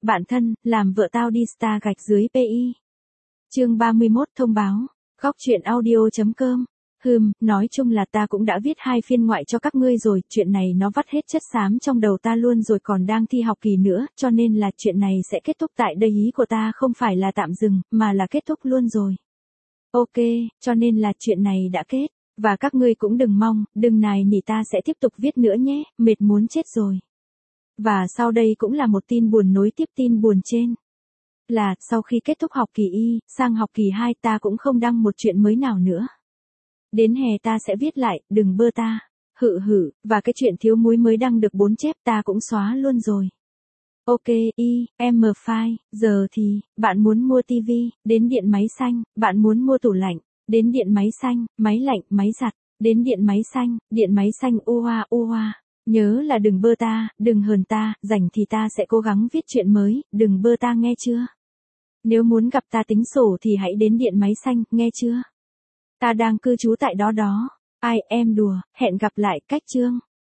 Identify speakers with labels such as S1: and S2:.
S1: Bạn thân, làm vợ tao đi star gạch dưới PI. Chương 31 thông báo. Góc truyện audio.com. Nói chung là ta cũng đã viết 2 phiên ngoại cho các ngươi rồi, chuyện này nó vắt hết chất xám trong đầu ta luôn rồi, còn đang thi học kỳ nữa, cho nên là chuyện này sẽ kết thúc tại đây, ý của ta không phải là tạm dừng, mà là kết thúc luôn rồi. Ok, cho nên là chuyện này đã kết, và các ngươi cũng đừng mong, đừng nài nỉ ta sẽ tiếp tục viết nữa nhé, mệt muốn chết rồi. Và sau đây cũng là một tin buồn nối tiếp tin buồn trên. Là, sau khi kết thúc học kỳ Y, sang học kỳ 2 ta cũng không đăng một chuyện mới nào nữa. Đến hè ta sẽ viết lại, đừng bơ ta. Và cái chuyện thiếu muối mới đăng được 4 chép ta cũng xóa luôn rồi. Ok, file, giờ thì, bạn muốn mua tivi, đến điện máy xanh, bạn muốn mua tủ lạnh, đến điện máy xanh, máy lạnh, máy giặt, đến điện máy xanh ua. Nhớ là đừng bơ ta, đừng hờn ta, rảnh thì ta sẽ cố gắng viết chuyện mới, đừng bơ ta nghe chưa? Nếu muốn gặp ta tính sổ thì hãy đến điện máy xanh, nghe chưa? Ta đang cư trú tại đó. Ai em đùa, hẹn gặp lại, cách chương.